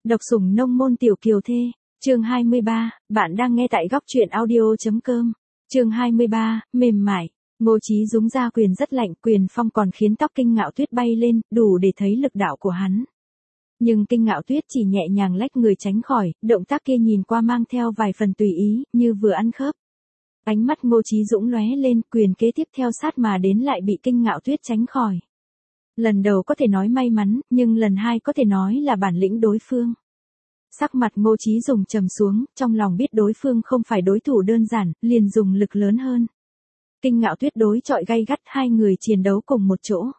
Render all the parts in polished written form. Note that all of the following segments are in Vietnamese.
Độc sủng nông môn tiểu kiều thê, chương 23, bạn đang nghe tại góc truyện audio.com. Chương 23, mềm mại. Ngô Chí Dũng ra quyền rất lạnh, quyền phong còn khiến tóc Kinh Ngạo Tuyết bay lên, đủ để thấy lực đạo của hắn. Nhưng Kinh Ngạo Tuyết chỉ nhẹ nhàng lách người tránh khỏi, động tác kia nhìn qua mang theo vài phần tùy ý, như vừa ăn khớp. Ánh mắt Ngô Chí Dũng lóe lên, quyền kế tiếp theo sát mà đến lại bị Kinh Ngạo Tuyết tránh khỏi. Lần đầu có thể nói may mắn, nhưng lần hai có thể nói là bản lĩnh đối phương. Sắc mặt Ngô Chí Dũng trầm xuống, trong lòng biết đối phương không phải đối thủ đơn giản, liền dùng lực lớn hơn. Kinh Ngạo Tuyết đối chọi gay gắt, hai người chiến đấu cùng một chỗ.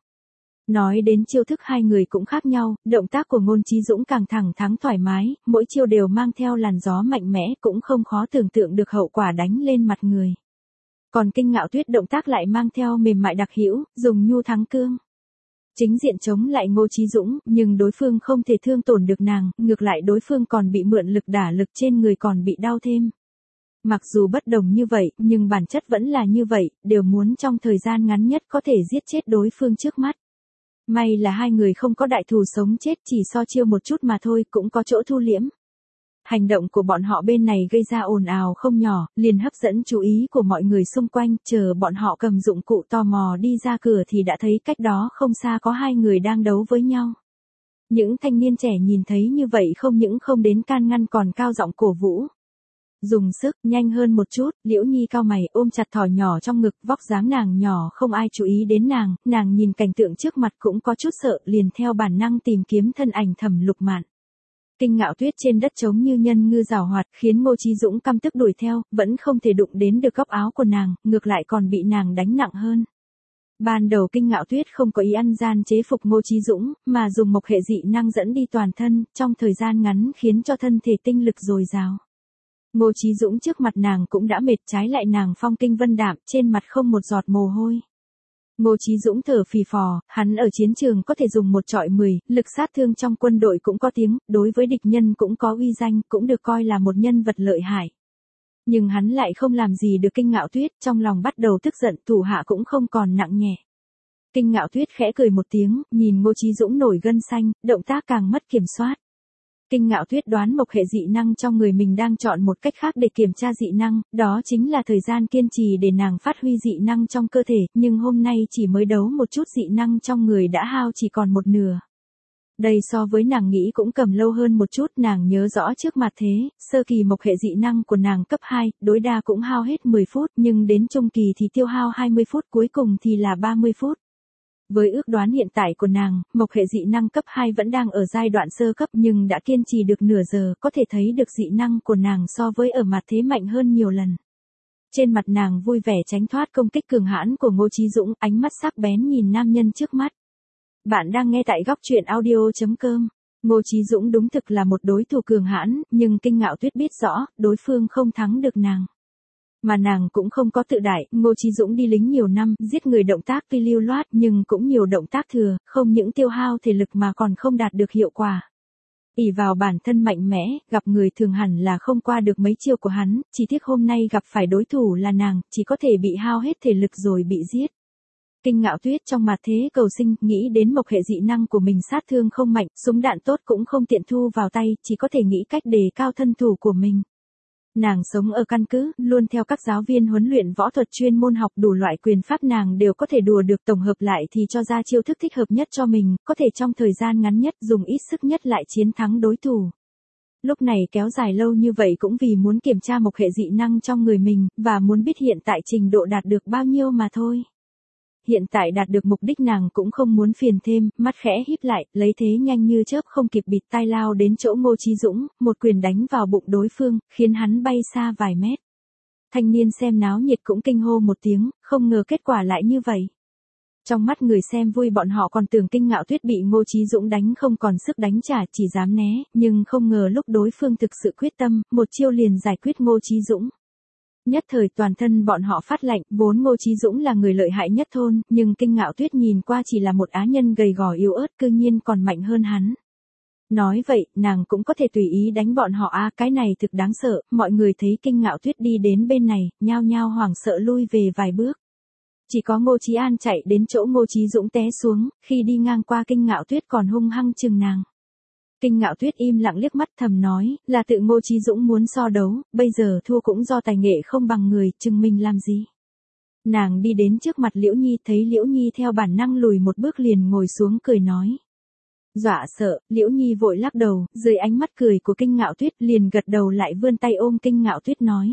Nói đến chiêu thức hai người cũng khác nhau, động tác của Ngô Chí Dũng càng thẳng thắn thoải mái, mỗi chiêu đều mang theo làn gió mạnh mẽ, cũng không khó tưởng tượng được hậu quả đánh lên mặt người. Còn Kinh Ngạo Tuyết động tác lại mang theo mềm mại đặc hữu, dùng nhu thắng cương. Chính diện chống lại Ngô Chí Dũng, nhưng đối phương không thể thương tổn được nàng, ngược lại đối phương còn bị mượn lực đả lực trên người còn bị đau thêm. Mặc dù bất đồng như vậy, nhưng bản chất vẫn là như vậy, đều muốn trong thời gian ngắn nhất có thể giết chết đối phương trước mắt. May là hai người không có đại thù sống chết, chỉ so chiêu một chút mà thôi, cũng có chỗ thu liễm. Hành động của bọn họ bên này gây ra ồn ào không nhỏ, liền hấp dẫn chú ý của mọi người xung quanh, chờ bọn họ cầm dụng cụ tò mò đi ra cửa thì đã thấy cách đó không xa có hai người đang đấu với nhau. Những thanh niên trẻ nhìn thấy như vậy không những không đến can ngăn còn cao giọng cổ vũ. Dùng sức, nhanh hơn một chút, Liễu Nhi cau mày ôm chặt thỏ nhỏ trong ngực, vóc dáng nàng nhỏ không ai chú ý đến nàng nhìn cảnh tượng trước mặt cũng có chút sợ, liền theo bản năng tìm kiếm thân ảnh Thẩm Lục Mạn. Kinh Ngạo Tuyết trên đất trống như nhân ngư giảo hoạt, khiến Ngô Chí Dũng căm tức đuổi theo, vẫn không thể đụng đến được góc áo của nàng, ngược lại còn bị nàng đánh nặng hơn. Ban đầu Kinh Ngạo Tuyết không có ý ăn gian chế phục Ngô Chí Dũng, mà dùng mộc hệ dị năng dẫn đi toàn thân, trong thời gian ngắn khiến cho thân thể tinh lực dồi dào. Ngô Chí Dũng trước mặt nàng cũng đã mệt, trái lại nàng phong kinh vân đạm, trên mặt không một giọt mồ hôi. Ngô Chí Dũng thở phì phò, hắn ở chiến trường có thể dùng một trọi 10, lực sát thương trong quân đội cũng có tiếng, đối với địch nhân cũng có uy danh, cũng được coi là một nhân vật lợi hại. Nhưng hắn lại không làm gì được Kinh Ngạo Tuyết, trong lòng bắt đầu tức giận, thủ hạ cũng không còn nặng nhẹ. Kinh Ngạo Tuyết khẽ cười một tiếng, nhìn Ngô Chí Dũng nổi gân xanh, động tác càng mất kiểm soát. Kinh Ngạo Tuyết đoán mộc hệ dị năng trong người mình đang chọn một cách khác để kiểm tra dị năng, đó chính là thời gian kiên trì để nàng phát huy dị năng trong cơ thể, nhưng hôm nay chỉ mới đấu một chút dị năng trong người đã hao chỉ còn một nửa. Đây so với nàng nghĩ cũng cầm lâu hơn một chút, nàng nhớ rõ trước mặt thế, sơ kỳ mộc hệ dị năng của nàng cấp 2, đối đa cũng hao hết 10 phút, nhưng đến trung kỳ thì tiêu hao 20 phút, cuối cùng thì là 30 phút. Với ước đoán hiện tại của nàng, mộc hệ dị năng cấp 2 vẫn đang ở giai đoạn sơ cấp nhưng đã kiên trì được nửa giờ, có thể thấy được dị năng của nàng so với ở mặt thế mạnh hơn nhiều lần. Trên mặt nàng vui vẻ tránh thoát công kích cường hãn của Ngô Chí Dũng, ánh mắt sắc bén nhìn nam nhân trước mắt. Bạn đang nghe tại góc truyện audio.com. Ngô Chí Dũng đúng thực là một đối thủ cường hãn, nhưng Kinh Ngạo Tuyết biết rõ, đối phương không thắng được nàng. Mà nàng cũng không có tự đại, Ngô Chí Dũng đi lính nhiều năm, giết người động tác tuy lưu loát nhưng cũng nhiều động tác thừa, không những tiêu hao thể lực mà còn không đạt được hiệu quả. Ỷ vào bản thân mạnh mẽ, gặp người thường hẳn là không qua được mấy chiêu của hắn, chỉ tiếc hôm nay gặp phải đối thủ là nàng, chỉ có thể bị hao hết thể lực rồi bị giết. Kinh Ngạo Tuyết trong mặt thế cầu sinh, nghĩ đến mộc hệ dị năng của mình sát thương không mạnh, súng đạn tốt cũng không tiện thu vào tay, chỉ có thể nghĩ cách đề cao thân thủ của mình. Nàng sống ở căn cứ, luôn theo các giáo viên huấn luyện võ thuật chuyên môn học đủ loại quyền pháp nàng đều có thể đùa được, tổng hợp lại thì cho ra chiêu thức thích hợp nhất cho mình, có thể trong thời gian ngắn nhất dùng ít sức nhất lại chiến thắng đối thủ. Lúc này kéo dài lâu như vậy cũng vì muốn kiểm tra mộc hệ dị năng trong người mình, và muốn biết hiện tại trình độ đạt được bao nhiêu mà thôi. Hiện tại đạt được mục đích nàng cũng không muốn phiền thêm, mắt khẽ híp lại, lấy thế nhanh như chớp không kịp bịt tai lao đến chỗ Ngô Chí Dũng, một quyền đánh vào bụng đối phương, khiến hắn bay xa vài mét. Thanh niên xem náo nhiệt cũng kinh hô một tiếng, không ngờ kết quả lại như vậy. Trong mắt người xem vui bọn họ còn tưởng Kinh Ngạo Tuyết bị Ngô Chí Dũng đánh không còn sức đánh trả, chỉ dám né, nhưng không ngờ lúc đối phương thực sự quyết tâm, một chiêu liền giải quyết Ngô Chí Dũng. Nhất thời toàn thân bọn họ phát lạnh, vốn Ngô Chí Dũng là người lợi hại nhất thôn, nhưng Kinh Ngạo Tuyết nhìn qua chỉ là một á nhân gầy gò yếu ớt, cư nhiên còn mạnh hơn hắn. Nói vậy, nàng cũng có thể tùy ý đánh bọn họ à, cái này thực đáng sợ, mọi người thấy Kinh Ngạo Tuyết đi đến bên này, nhao nhao hoảng sợ lui về vài bước. Chỉ có Ngô Chí An chạy đến chỗ Ngô Chí Dũng té xuống, khi đi ngang qua Kinh Ngạo Tuyết còn hung hăng chừng nàng. Kinh Ngạo Tuyết im lặng liếc mắt thầm nói, là tự Ngô Chí Dũng muốn so đấu, bây giờ thua cũng do tài nghệ không bằng người, chừng mình làm gì. Nàng đi đến trước mặt Liễu Nhi, thấy Liễu Nhi theo bản năng lùi một bước liền ngồi xuống cười nói. Dọa sợ, Liễu Nhi vội lắc đầu, dưới ánh mắt cười của Kinh Ngạo Tuyết liền gật đầu lại vươn tay ôm Kinh Ngạo Tuyết nói.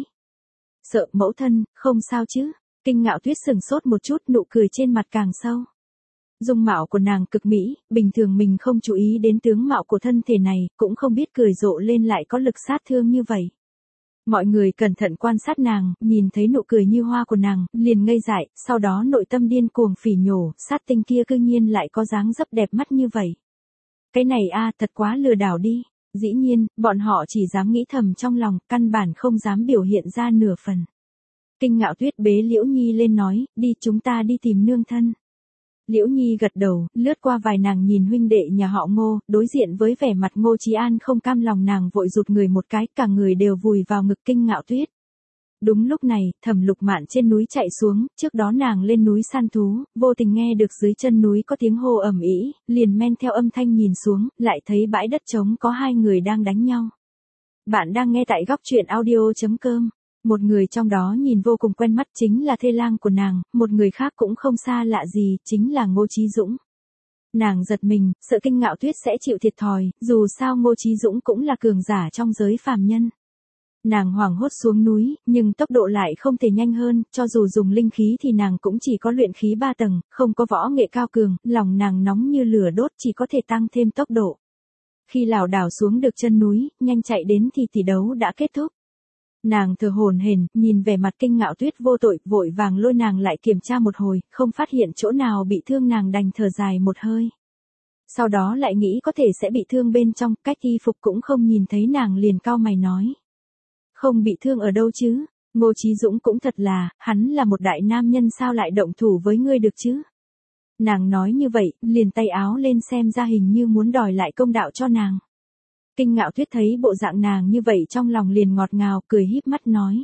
Sợ mẫu thân, không sao chứ. Kinh Ngạo Tuyết sừng sốt một chút, nụ cười trên mặt càng sâu. Dung mạo của nàng cực mỹ, bình thường mình không chú ý đến tướng mạo của thân thể này, cũng không biết cười rộ lên lại có lực sát thương như vậy. Mọi người cẩn thận quan sát nàng, nhìn thấy nụ cười như hoa của nàng, liền ngây dại, sau đó nội tâm điên cuồng phỉ nhổ, sát tinh kia cư nhiên lại có dáng dấp đẹp mắt như vậy. Cái này thật quá lừa đảo đi. Dĩ nhiên, bọn họ chỉ dám nghĩ thầm trong lòng, căn bản không dám biểu hiện ra nửa phần. Kinh Ngạo Tuyết bế Liễu Nhi lên nói, đi chúng ta đi tìm nương thân. Liễu Nhi gật đầu, lướt qua vài nàng nhìn huynh đệ nhà họ Ngô, đối diện với vẻ mặt Ngô Chí An không cam lòng nàng vội rụt người một cái, cả người đều vùi vào ngực Kinh Ngạo Tuyết. Đúng lúc này, Thẩm Lục Mạn trên núi chạy xuống, trước đó nàng lên núi săn thú, vô tình nghe được dưới chân núi có tiếng hô ầm ĩ, liền men theo âm thanh nhìn xuống, lại thấy bãi đất trống có hai người đang đánh nhau. Bạn đang nghe tại góc truyện audio.com. Một người trong đó nhìn vô cùng quen mắt chính là thê lang của nàng, một người khác cũng không xa lạ gì, chính là Ngô Chí Dũng. Nàng giật mình, sợ Kinh Ngạo Tuyết sẽ chịu thiệt thòi, dù sao Ngô Chí Dũng cũng là cường giả trong giới phàm nhân. Nàng hoảng hốt xuống núi, nhưng tốc độ lại không thể nhanh hơn, cho dù dùng linh khí thì nàng cũng chỉ có luyện khí 3 tầng, không có võ nghệ cao cường, lòng nàng nóng như lửa đốt chỉ có thể tăng thêm tốc độ. Khi lảo đảo xuống được chân núi, nhanh chạy đến thì tỷ đấu đã kết thúc. Nàng thở hổn hển, nhìn vẻ mặt Kinh Ngạo Tuyết vô tội, vội vàng lôi nàng lại kiểm tra một hồi, không phát hiện chỗ nào bị thương nàng đành thở dài một hơi. Sau đó lại nghĩ có thể sẽ bị thương bên trong, cách y phục cũng không nhìn thấy nàng liền cau mày nói. Không bị thương ở đâu chứ, Ngô Chí Dũng cũng thật là, hắn là một đại nam nhân sao lại động thủ với ngươi được chứ. Nàng nói như vậy, liền tay áo lên xem ra hình như muốn đòi lại công đạo cho nàng. Kinh Ngạo Tuyết thấy bộ dạng nàng như vậy trong lòng liền ngọt ngào, cười híp mắt nói.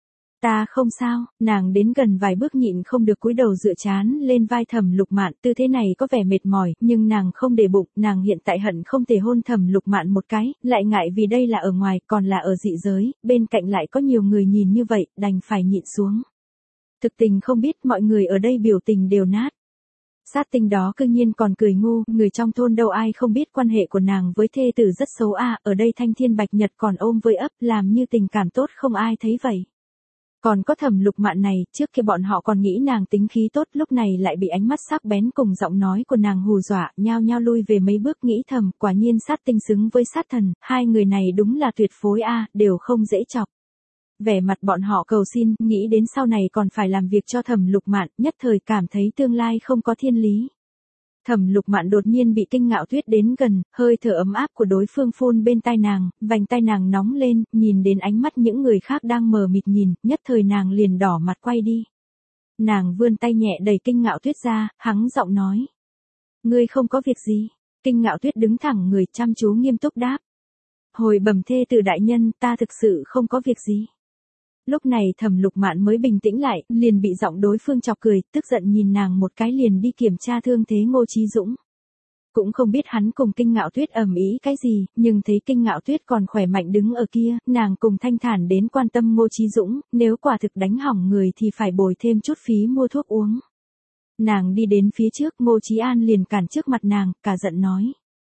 Ta không sao, nàng đến gần vài bước nhịn không được cúi đầu dựa trán lên vai Thẩm Lục Mạn, tư thế này có vẻ mệt mỏi, nhưng nàng không để bụng, nàng hiện tại hận không thể hôn Thẩm Lục Mạn một cái, lại ngại vì đây là ở ngoài, còn là ở dị giới, bên cạnh lại có nhiều người nhìn như vậy, đành phải nhịn xuống. Thực tình không biết mọi người ở đây biểu tình đều nát. Sát tinh đó cư nhiên còn cười ngu, người trong thôn đâu ai không biết quan hệ của nàng với thê tử rất xấu ở đây Thanh Thiên Bạch Nhật còn ôm với ấp làm như tình cảm tốt không ai thấy vậy. Còn có Thẩm Lục Mạn này, trước kia bọn họ còn nghĩ nàng tính khí tốt, lúc này lại bị ánh mắt sắc bén cùng giọng nói của nàng hù dọa, nhao nhao lui về mấy bước nghĩ thầm, quả nhiên sát tinh xứng với sát thần, hai người này đúng là tuyệt phối đều không dễ chọc. Vẻ mặt bọn họ cầu xin, nghĩ đến sau này còn phải làm việc cho Thẩm Lục Mạn, nhất thời cảm thấy tương lai không có thiên lý. Thẩm Lục Mạn đột nhiên bị Kinh Ngạo Tuyết đến gần, hơi thở ấm áp của đối phương phun bên tai nàng, vành tai nàng nóng lên, nhìn đến ánh mắt những người khác đang mờ mịt nhìn, nhất thời nàng liền đỏ mặt quay đi. Nàng vươn tay nhẹ đẩy Kinh Ngạo Tuyết ra, hắng giọng nói. Ngươi không có việc gì. Kinh Ngạo Tuyết đứng thẳng người chăm chú nghiêm túc đáp. Hồi bẩm thê tử đại nhân, ta thực sự không có việc gì. Lúc này Thẩm Lục Mạn mới bình tĩnh lại, liền bị giọng đối phương chọc cười, tức giận nhìn nàng một cái liền đi kiểm tra thương thế Ngô Chí Dũng. Cũng không biết hắn cùng Kinh Ngạo Tuyết ầm ĩ cái gì, nhưng thấy Kinh Ngạo Tuyết còn khỏe mạnh đứng ở kia, nàng cùng thanh thản đến quan tâm Ngô Chí Dũng, nếu quả thực đánh hỏng người thì phải bồi thêm chút phí mua thuốc uống. Nàng đi đến phía trước, Ngô Chí An liền cản trước mặt nàng, cả giận nói.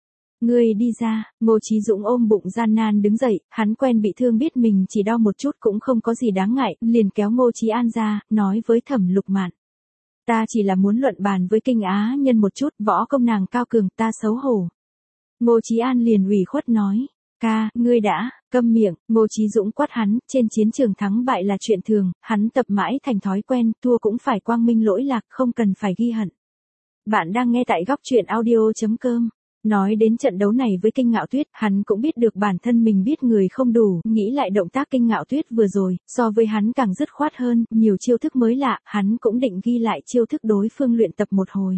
Ngươi đi ra, Ngô Chí Dũng ôm bụng gian nan đứng dậy, hắn quen bị thương biết mình chỉ đau một chút cũng không có gì đáng ngại, liền kéo Ngô Chí An ra, nói với Thẩm Lục Mạn. Ta chỉ là muốn luận bàn với Kinh Á Nhân một chút, võ công nàng cao cường, ta xấu hổ. Ngô Chí An liền ủy khuất nói. Ca, ngươi đã, câm miệng, Ngô Chí Dũng quát hắn, trên chiến trường thắng bại là chuyện thường, hắn tập mãi thành thói quen, thua cũng phải quang minh lỗi lạc, không cần phải ghi hận. Bạn đang nghe tại góc truyện audio.com. Nói đến trận đấu này với Kinh Ngạo Tuyết, hắn cũng biết được bản thân mình biết người không đủ, nghĩ lại động tác Kinh Ngạo Tuyết vừa rồi, so với hắn càng dứt khoát hơn, nhiều chiêu thức mới lạ, hắn cũng định ghi lại chiêu thức đối phương luyện tập một hồi.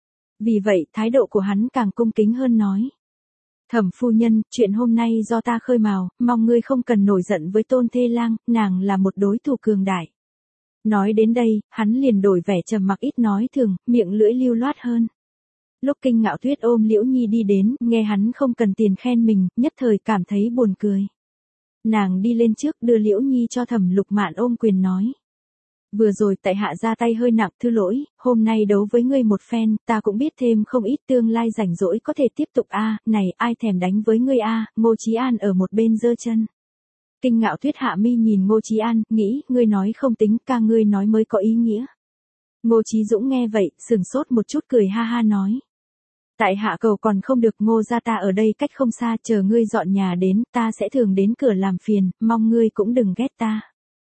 Vì vậy, thái độ của hắn càng cung kính hơn nói. Thẩm phu nhân, chuyện hôm nay do ta khơi mào, mong ngươi không cần nổi giận với Tôn Thê Lang, nàng là một đối thủ cường đại. Nói đến đây, hắn liền đổi vẻ trầm mặc ít nói thường, miệng lưỡi lưu loát hơn. Lúc Kinh Ngạo Tuyết ôm Liễu Nhi đi đến, nghe hắn không cần tiền khen mình, nhất thời cảm thấy buồn cười. Nàng đi lên trước đưa Liễu Nhi cho Thẩm Lục Mạn ôm quyền nói. Vừa rồi tại hạ ra tay hơi nặng, thứ lỗi, hôm nay đấu với ngươi một phen, ta cũng biết thêm không ít, tương lai rảnh rỗi có thể tiếp tục a. Này, ai thèm đánh với ngươi a. Ngô Chí An ở một bên giơ chân. Kinh Ngạo Tuyết hạ mi nhìn Ngô Chí An, nghĩ, ngươi nói không tính, ca ngươi nói mới có ý nghĩa. Ngô Chí Dũng nghe vậy, sừng sốt một chút cười ha ha nói. Tại hạ cầu còn không được, Ngô gia ta ở đây cách không xa, chờ ngươi dọn nhà đến, ta sẽ thường đến cửa làm phiền, mong ngươi cũng đừng ghét ta.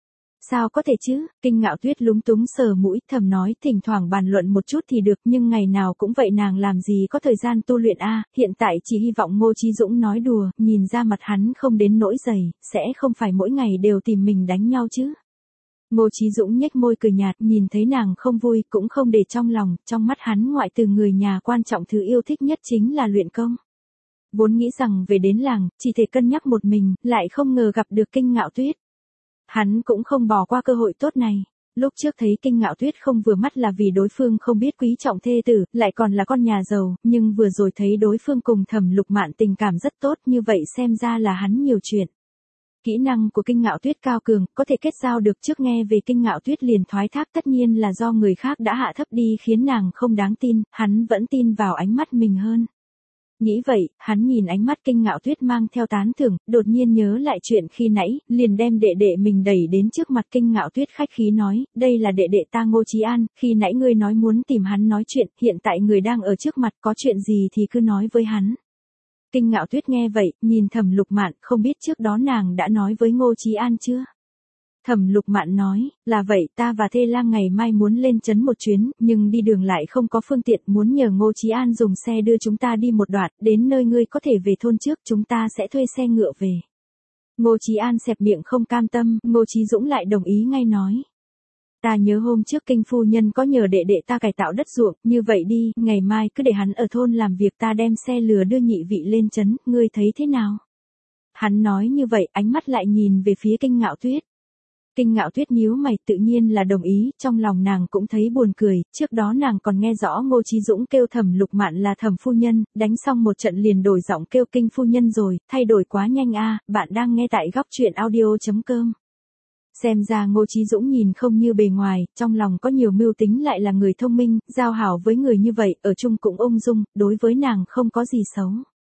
Sao có thể chứ, Kinh Ngạo Tuyết lúng túng sờ mũi, thầm nói, thỉnh thoảng bàn luận một chút thì được, nhưng ngày nào cũng vậy nàng làm gì có thời gian tu luyện a. Hiện tại chỉ hy vọng Ngô Chí Dũng nói đùa, nhìn ra mặt hắn không đến nỗi dày, sẽ không phải mỗi ngày đều tìm mình đánh nhau chứ. Ngô Chí Dũng nhếch môi cười nhạt, nhìn thấy nàng không vui, cũng không để trong lòng, trong mắt hắn ngoại trừ người nhà quan trọng thứ yêu thích nhất chính là luyện công. Vốn nghĩ rằng về đến làng, chỉ thể cân nhắc một mình, lại không ngờ gặp được Kinh Ngạo Tuyết. Hắn cũng không bỏ qua cơ hội tốt này. Lúc trước thấy Kinh Ngạo Tuyết không vừa mắt là vì đối phương không biết quý trọng thê tử, lại còn là con nhà giàu, nhưng vừa rồi thấy đối phương cùng Thẩm Lục Mạn tình cảm rất tốt, như vậy xem ra là hắn nhiều chuyện. Kỹ năng của Kinh Ngạo Tuyết cao cường, có thể kết giao được. Trước nghe về Kinh Ngạo Tuyết liền thoái thác, tất nhiên là do người khác đã hạ thấp đi khiến nàng không đáng tin, hắn vẫn tin vào ánh mắt mình hơn. Nghĩ vậy, hắn nhìn ánh mắt Kinh Ngạo Tuyết mang theo tán thưởng, đột nhiên nhớ lại chuyện khi nãy, liền đem đệ đệ mình đẩy đến trước mặt Kinh Ngạo Tuyết khách khí nói, đây là đệ đệ ta Ngô Chí An, khi nãy ngươi nói muốn tìm hắn nói chuyện, hiện tại người đang ở trước mặt, có chuyện gì thì cứ nói với hắn. Kinh Ngạo Tuyết nghe vậy, nhìn Thẩm Lục Mạn, không biết trước đó nàng đã nói với Ngô Chí An chưa? Thẩm Lục Mạn nói, là vậy, ta và Thê Lang ngày mai muốn lên trấn một chuyến, nhưng đi đường lại không có phương tiện, muốn nhờ Ngô Chí An dùng xe đưa chúng ta đi một đoạn, đến nơi ngươi có thể về thôn trước, chúng ta sẽ thuê xe ngựa về. Ngô Chí An xẹp miệng không cam tâm, Ngô Chí Dũng lại đồng ý ngay nói. Ta nhớ hôm trước Kinh phu nhân có nhờ đệ đệ ta cải tạo đất ruộng, như vậy đi, ngày mai cứ để hắn ở thôn làm việc, ta đem xe lừa đưa nhị vị lên trấn, ngươi thấy thế nào? Hắn nói như vậy, ánh mắt lại nhìn về phía Kinh Ngạo Tuyết. Kinh Ngạo Tuyết nhíu mày, tự nhiên là đồng ý, trong lòng nàng cũng thấy buồn cười, trước đó nàng còn nghe rõ Ngô Chí Dũng kêu Thẩm Lục Mạn là Thẩm phu nhân, đánh xong một trận liền đổi giọng kêu Kinh phu nhân rồi, thay đổi quá nhanh a. Bạn đang nghe tại góc truyện audio.com. Xem ra Ngô Chí Dũng nhìn không như bề ngoài, trong lòng có nhiều mưu tính, lại là người thông minh, giao hảo với người như vậy, ở chung cũng ung dung, đối với nàng không có gì xấu.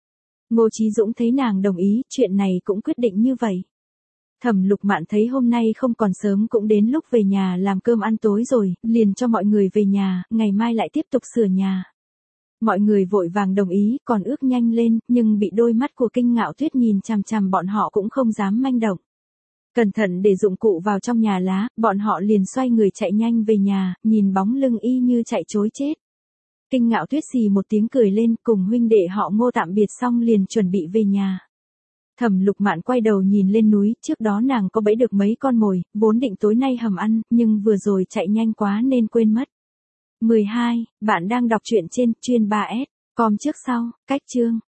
Ngô Chí Dũng thấy nàng đồng ý, chuyện này cũng quyết định như vậy. Thẩm Lục Mạn thấy hôm nay không còn sớm, cũng đến lúc về nhà làm cơm ăn tối rồi, liền cho mọi người về nhà, ngày mai lại tiếp tục sửa nhà. Mọi người vội vàng đồng ý, còn ước nhanh lên, nhưng bị đôi mắt của Kinh Ngạo Tuyết nhìn chằm chằm, bọn họ cũng không dám manh động. Cẩn thận để dụng cụ vào trong nhà lá, bọn họ liền xoay người chạy nhanh về nhà, nhìn bóng lưng y như chạy trối chết. Kinh Ngạo Tuyết xì một tiếng cười lên, cùng huynh đệ họ Ngô tạm biệt xong liền chuẩn bị về nhà. Thẩm Lục Mạn quay đầu nhìn lên núi, trước đó nàng có bẫy được mấy con mồi, vốn định tối nay hầm ăn, nhưng vừa rồi chạy nhanh quá nên quên mất. 12. Bạn đang đọc truyện trên chuyên 3S. Com trước sau, cách chương.